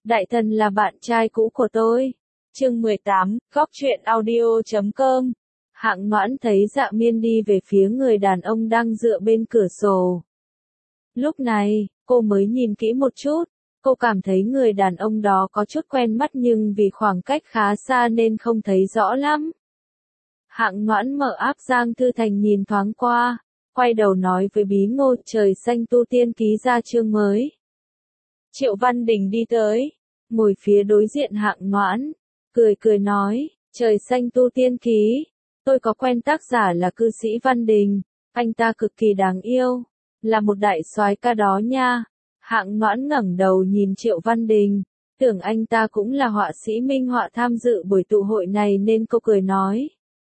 Đại thần là bạn trai cũ của tôi. Chương 18, góc truyện audio.com. Hạng Noãn thấy Dạ Miên đi về phía người đàn ông đang dựa bên cửa sổ. Lúc này, cô mới nhìn kỹ một chút, cô cảm thấy người đàn ông đó có chút quen mắt nhưng vì khoảng cách khá xa nên không thấy rõ lắm. Hạng Noãn mở áp Giang Thư Thành nhìn thoáng qua, quay đầu nói với Bí Ngô Trời Xanh Tu Tiên Ký ra chương mới. Triệu Văn Đình đi tới, ngồi phía đối diện Hạng Noãn, cười nói, Trời Xanh Tu Tiên Ký, tôi có quen tác giả là cư sĩ Văn Đình, anh ta cực kỳ đáng yêu, là một đại soái ca đó nha. Hạng Noãn ngẩng đầu nhìn Triệu Văn Đình, tưởng anh ta cũng là họa sĩ minh họa tham dự buổi tụ hội này nên cô cười nói.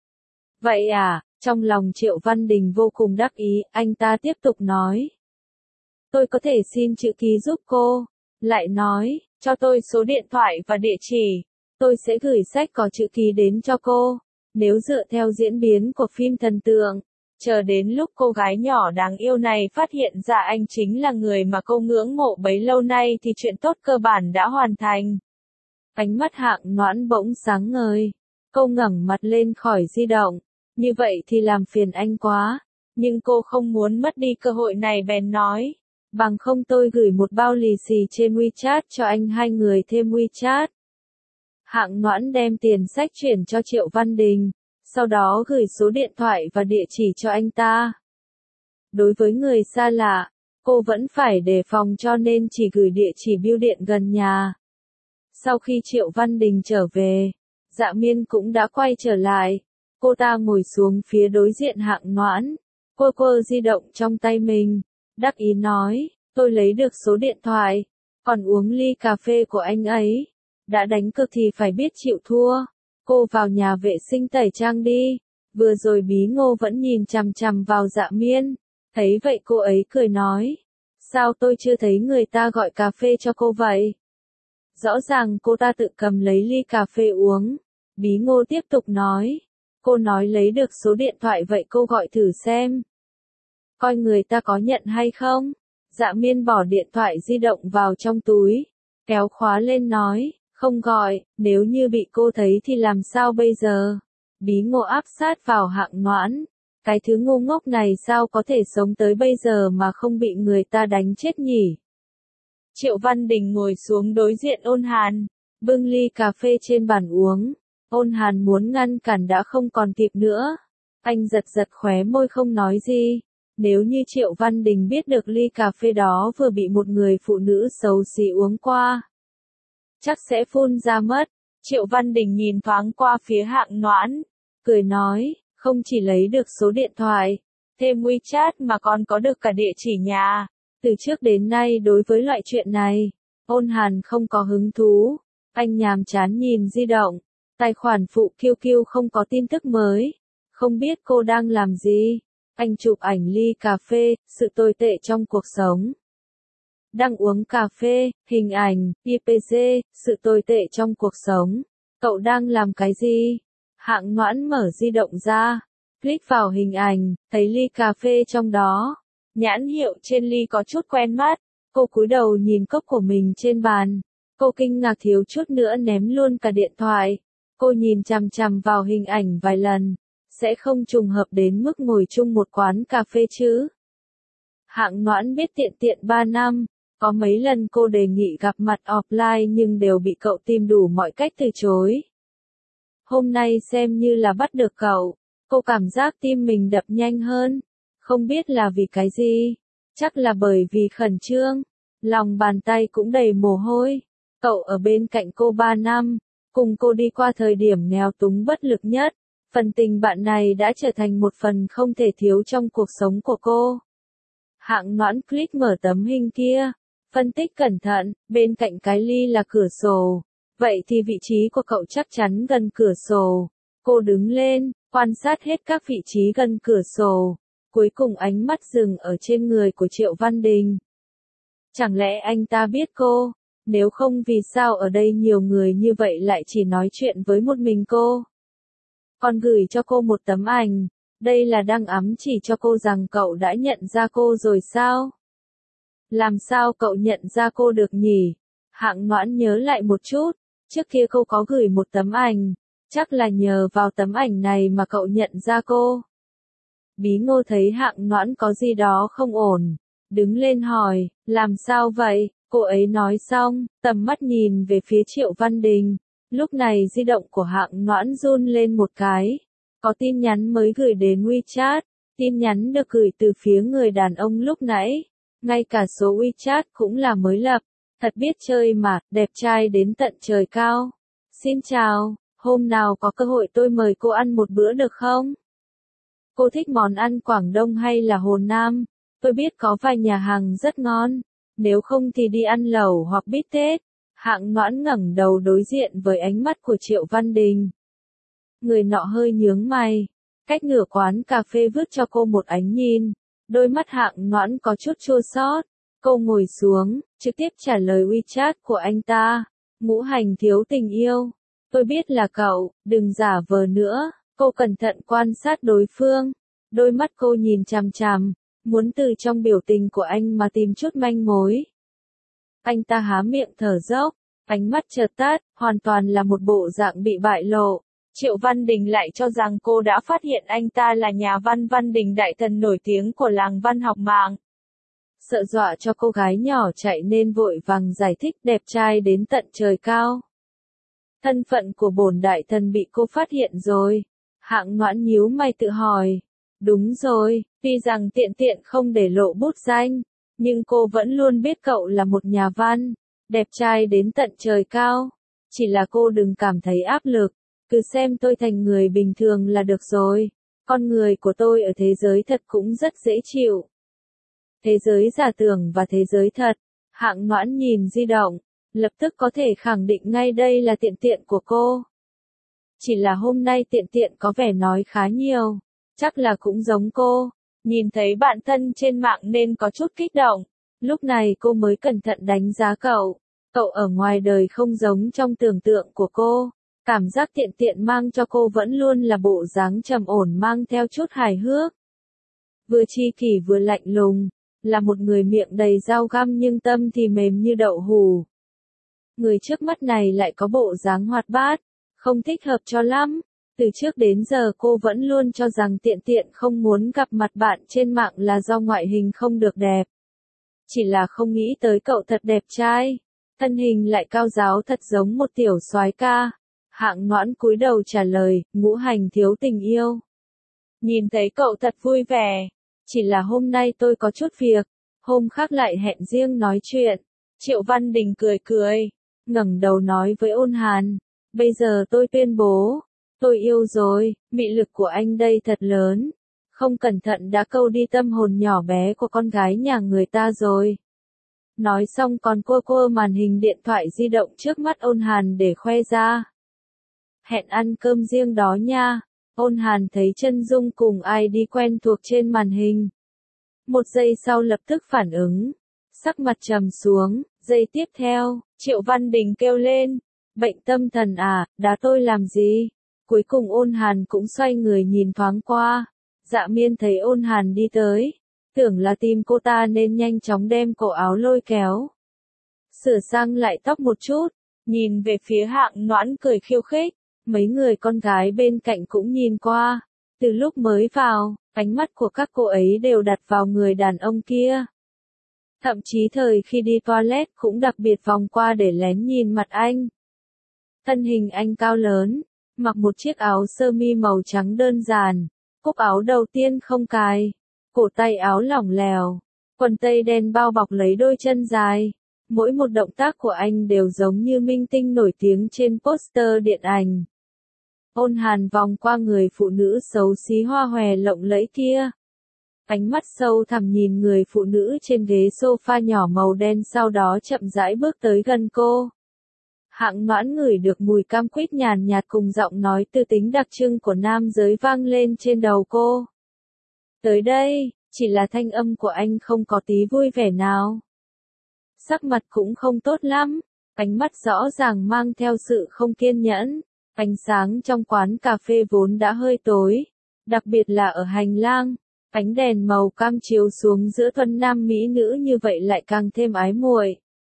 Vậy à, trong lòng Triệu Văn Đình vô cùng đắc ý, anh ta tiếp tục nói. Tôi có thể xin chữ ký giúp cô, lại nói, cho tôi số điện thoại và địa chỉ, tôi sẽ gửi sách có chữ ký đến cho cô. Nếu dựa theo diễn biến của phim thần tượng, chờ đến lúc cô gái nhỏ đáng yêu này phát hiện ra anh chính là người mà cô ngưỡng mộ bấy lâu nay thì chuyện tốt cơ bản đã hoàn thành. Ánh mắt Hạng Noãn bỗng sáng ngời, cô ngẩng mặt lên khỏi di động, như vậy thì làm phiền anh quá, nhưng cô không muốn mất đi cơ hội này bèn nói, bằng không tôi gửi một bao lì xì trên WeChat cho anh, hai người thêm WeChat. Hạng Noãn đem tiền sách chuyển cho Triệu Văn Đình, sau đó gửi số điện thoại và địa chỉ cho anh ta. Đối với người xa lạ, cô vẫn phải đề phòng cho nên chỉ gửi địa chỉ bưu điện gần nhà. Sau khi Triệu Văn Đình trở về, Dạ Miên cũng đã quay trở lại, cô ta ngồi xuống phía đối diện Hạng Noãn, quơ di động trong tay mình, đắc ý nói, tôi lấy được số điện thoại, còn uống ly cà phê của anh ấy. Đã đánh cược thì phải biết chịu thua. Cô vào nhà vệ sinh tẩy trang đi. Vừa rồi Bí Ngô vẫn nhìn chằm chằm vào Dạ Miên. Thấy vậy cô ấy cười nói. Sao tôi chưa thấy người ta gọi cà phê cho cô vậy? Rõ ràng cô ta tự cầm lấy ly cà phê uống. Bí Ngô tiếp tục nói. Cô nói lấy được số điện thoại vậy cô gọi thử xem. Coi người ta có nhận hay không? Dạ Miên bỏ điện thoại di động vào trong túi. Kéo khóa lên nói. Không gọi, nếu như bị cô thấy thì làm sao bây giờ? Bí Ngô áp sát vào Hạng Noãn. Cái thứ ngu ngốc này sao có thể sống tới bây giờ mà không bị người ta đánh chết nhỉ? Triệu Văn Đình ngồi xuống đối diện Ôn Hàn, bưng ly cà phê trên bàn uống. Ôn Hàn muốn ngăn cản đã không còn kịp nữa. Anh giật khóe môi không nói gì. Nếu như Triệu Văn Đình biết được ly cà phê đó vừa bị một người phụ nữ xấu xí uống qua, chắc sẽ phun ra mất. Triệu Văn Đình nhìn thoáng qua phía Hạng Noãn, cười nói, không chỉ lấy được số điện thoại, thêm WeChat mà còn có được cả địa chỉ nhà. Từ trước đến nay đối với loại chuyện này, Ôn Hàn không có hứng thú. Anh nhàm chán nhìn di động, tài khoản phụ QQ không có tin tức mới. Không biết cô đang làm gì. Anh chụp ảnh ly cà phê, sự tồi tệ trong cuộc sống. Đang uống cà phê, hình ảnh, IPG, sự tồi tệ trong cuộc sống. Cậu đang làm cái gì? Hạng Noãn mở di động ra, click vào hình ảnh, thấy ly cà phê trong đó. Nhãn hiệu trên ly có chút quen mắt. Cô cúi đầu nhìn cốc của mình trên bàn. Cô kinh ngạc thiếu chút nữa ném luôn cả điện thoại. Cô nhìn chằm chằm vào hình ảnh vài lần. Sẽ không trùng hợp đến mức ngồi chung một quán cà phê chứ? Hạng Noãn biết tiện 3 năm. Có mấy lần cô đề nghị gặp mặt offline nhưng đều bị cậu tìm đủ mọi cách từ chối. Hôm nay xem như là bắt được cậu, cô cảm giác tim mình đập nhanh hơn. Không biết là vì cái gì, chắc là bởi vì khẩn trương, lòng bàn tay cũng đầy mồ hôi. Cậu ở bên cạnh cô 3 năm, cùng cô đi qua thời điểm nghèo túng bất lực nhất. Phần tình bạn này đã trở thành một phần không thể thiếu trong cuộc sống của cô. Hạng Noãn click mở tấm hình kia. Phân tích cẩn thận, bên cạnh cái ly là cửa sổ. Vậy thì vị trí của cậu chắc chắn gần cửa sổ. Cô đứng lên, quan sát hết các vị trí gần cửa sổ. Cuối cùng ánh mắt dừng ở trên người của Triệu Văn Đình. Chẳng lẽ anh ta biết cô? Nếu không vì sao ở đây nhiều người như vậy lại chỉ nói chuyện với một mình cô? Còn gửi cho cô một tấm ảnh. Đây là đang ám chỉ cho cô rằng cậu đã nhận ra cô rồi sao? Làm sao cậu nhận ra cô được nhỉ? Hạng Noãn nhớ lại một chút, trước kia cô có gửi một tấm ảnh, chắc là nhờ vào tấm ảnh này mà cậu nhận ra cô. Bí Ngô thấy Hạng Noãn có gì đó không ổn, đứng lên hỏi, làm sao vậy? Cô ấy nói xong, tầm mắt nhìn về phía Triệu Văn Đình. Lúc này di động của Hạng Noãn run lên một cái. Có tin nhắn mới gửi đến WeChat. Tin nhắn được gửi từ phía người đàn ông lúc nãy. Ngay cả số WeChat cũng là mới lập. Thật biết chơi mà, đẹp trai đến tận trời cao. Xin chào, hôm nào có cơ hội tôi mời cô ăn một bữa được không? Cô thích món ăn Quảng Đông hay là Hồ Nam? Tôi biết có vài nhà hàng rất ngon. Nếu không thì đi ăn lẩu hoặc bít tết. Hạng Noãn ngẩng đầu đối diện với ánh mắt của Triệu Văn Đình. Người nọ hơi nhướng mày. Cách ngửa quán cà phê vứt cho cô một ánh nhìn. Đôi mắt Hạng Noãn có chút chua xót. Cô ngồi xuống, trực tiếp trả lời WeChat của anh ta. Ngũ Hành thiếu tình yêu. Tôi biết là cậu, đừng giả vờ nữa. Cô cẩn thận quan sát đối phương. Đôi mắt cô nhìn chằm chằm. Muốn từ trong biểu tình của anh mà tìm chút manh mối. Anh ta há miệng thở dốc, ánh mắt chợt tắt, hoàn toàn là một bộ dạng bị bại lộ. Triệu Văn Đình lại cho rằng cô đã phát hiện anh ta là nhà văn Văn Đình đại thần nổi tiếng của làng văn học mạng. Sợ dọa cho cô gái nhỏ chạy nên vội vàng giải thích đẹp trai đến tận trời cao. Thân phận của bổn đại thần bị cô phát hiện rồi. Hạng Noãn nhíu mày tự hỏi. Đúng rồi, tuy rằng tiện tiện không để lộ bút danh, nhưng cô vẫn luôn biết cậu là một nhà văn, đẹp trai đến tận trời cao. Chỉ là cô đừng cảm thấy áp lực, cứ xem tôi thành người bình thường là được rồi. Con người của tôi ở thế giới thật cũng rất dễ chịu. Thế giới giả tưởng và thế giới thật. Hạng Noãn nhìn di động, lập tức có thể khẳng định ngay đây là tiện tiện của cô. Chỉ là hôm nay tiện tiện có vẻ nói khá nhiều. Chắc là cũng giống cô, nhìn thấy bạn thân trên mạng nên có chút kích động. Lúc này cô mới cẩn thận đánh giá cậu. Cậu ở ngoài đời không giống trong tưởng tượng của cô. Cảm giác tiện tiện mang cho cô vẫn luôn là bộ dáng trầm ổn mang theo chút hài hước. Vừa chi kỷ vừa lạnh lùng, là một người miệng đầy dao găm nhưng tâm thì mềm như đậu hù. Người trước mắt này lại có bộ dáng hoạt bát, không thích hợp cho lắm. Từ trước đến giờ cô vẫn luôn cho rằng tiện tiện không muốn gặp mặt bạn trên mạng là do ngoại hình không được đẹp. Chỉ là không nghĩ tới cậu thật đẹp trai. Thân hình lại cao ráo thật giống một tiểu soái ca. Hạng Noãn cúi đầu trả lời, Ngũ Hành thiếu tình yêu. Nhìn thấy cậu thật vui vẻ. Chỉ là hôm nay tôi có chút việc. Hôm khác lại hẹn riêng nói chuyện. Triệu Văn Đình cười cười. Ngẩng đầu nói với Ôn Hàn. Bây giờ tôi tuyên bố. Tôi yêu rồi, mị lực của anh đây thật lớn. Không cẩn thận đã câu đi tâm hồn nhỏ bé của con gái nhà người ta rồi. Nói xong còn cô màn hình điện thoại di động trước mắt Ôn Hàn để khoe ra. Hẹn ăn cơm riêng đó nha. Ôn Hàn thấy chân dung cùng ai đi quen thuộc trên màn hình. Một giây sau lập tức phản ứng. Sắc mặt trầm xuống, giây tiếp theo, Triệu Văn Đình kêu lên. Bệnh tâm thần à, đá tôi làm gì? Cuối cùng Ôn Hàn cũng xoay người nhìn thoáng qua. Dạ Miên thấy Ôn Hàn đi tới. Tưởng là tìm cô ta nên nhanh chóng đem cổ áo lôi kéo. Sửa sang lại tóc một chút. Nhìn về phía Hạng Noãn cười khiêu khích. Mấy người con gái bên cạnh cũng nhìn qua. Từ lúc mới vào, ánh mắt của các cô ấy đều đặt vào người đàn ông kia. Thậm chí thời khi đi toilet cũng đặc biệt vòng qua để lén nhìn mặt anh. Thân hình anh cao lớn. Mặc một chiếc áo sơ mi màu trắng đơn giản, cúc áo đầu tiên không cài, cổ tay áo lỏng lẻo, quần tây đen bao bọc lấy đôi chân dài. Mỗi một động tác của anh đều giống như minh tinh nổi tiếng trên poster điện ảnh. Ôn Hàn vòng qua người phụ nữ xấu xí hoa hòe lộng lẫy kia. Ánh mắt sâu thẳm nhìn người phụ nữ trên ghế sofa nhỏ màu đen sau đó chậm rãi bước tới gần cô. Hạng Noãn ngửi được mùi cam quýt nhàn nhạt cùng giọng nói tư tính đặc trưng của nam giới vang lên trên đầu cô. Tới đây, chỉ là thanh âm của anh không có tí vui vẻ nào. Sắc mặt cũng không tốt lắm, ánh mắt rõ ràng mang theo sự không kiên nhẫn. Ánh sáng trong quán cà phê vốn đã hơi tối, đặc biệt là ở hành lang. Ánh đèn màu cam chiếu xuống giữa thuần nam mỹ nữ như vậy lại càng thêm ái muội.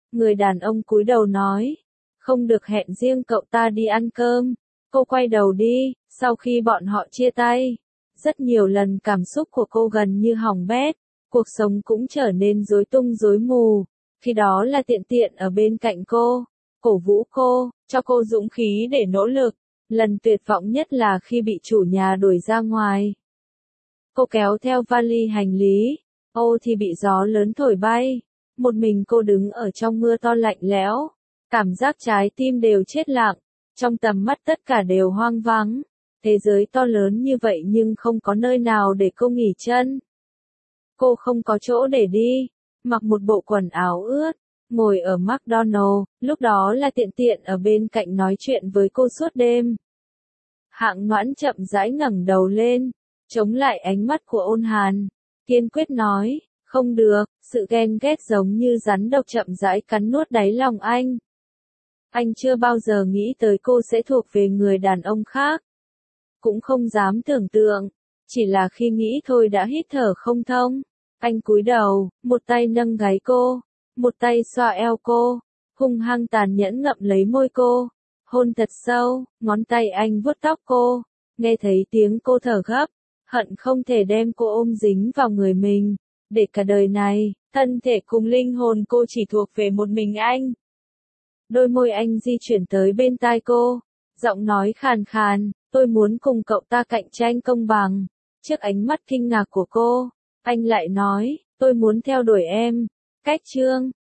Người đàn ông cúi đầu nói, không được, hẹn riêng cậu ta đi ăn cơm. Cô quay đầu đi, sau khi bọn họ chia tay. Rất nhiều lần cảm xúc của cô gần như hỏng bét, cuộc sống cũng trở nên rối tung rối mù. Khi đó là Tiện Tiện ở bên cạnh cô, cổ vũ cô, cho cô dũng khí để nỗ lực. Lần tuyệt vọng nhất là khi bị chủ nhà đuổi ra ngoài. Cô kéo theo vali hành lý, ô thì bị gió lớn thổi bay. Một mình cô đứng ở trong mưa to lạnh lẽo, cảm giác trái tim đều chết lặng, trong tầm mắt tất cả đều hoang vắng. Thế giới to lớn như vậy nhưng không có nơi nào để cô nghỉ chân. Cô không có chỗ để đi, mặc một bộ quần áo ướt, ngồi ở McDonald's, lúc đó là Tiện Tiện ở bên cạnh nói chuyện với cô suốt đêm. Hạng Noãn chậm rãi ngẩng đầu lên, chống lại ánh mắt của Ôn Hàn, kiên quyết nói, không được, sự ghen ghét giống như rắn độc chậm rãi cắn nuốt đáy lòng anh. Anh chưa bao giờ nghĩ tới cô sẽ thuộc về người đàn ông khác. Cũng không dám tưởng tượng, chỉ là khi nghĩ thôi đã hít thở không thông. Anh cúi đầu, một tay nâng gáy cô, một tay xoa eo cô, hung hăng tàn nhẫn ngậm lấy môi cô, hôn thật sâu, ngón tay anh vuốt tóc cô, nghe thấy tiếng cô thở gấp, hận không thể đem cô ôm dính vào người mình, để cả đời này, thân thể cùng linh hồn cô chỉ thuộc về một mình anh. Đôi môi anh di chuyển tới bên tai cô, giọng nói khàn khàn, tôi muốn cùng cậu ta cạnh tranh công bằng. Trước ánh mắt kinh ngạc của cô, anh lại nói, tôi muốn theo đuổi em. Cách chương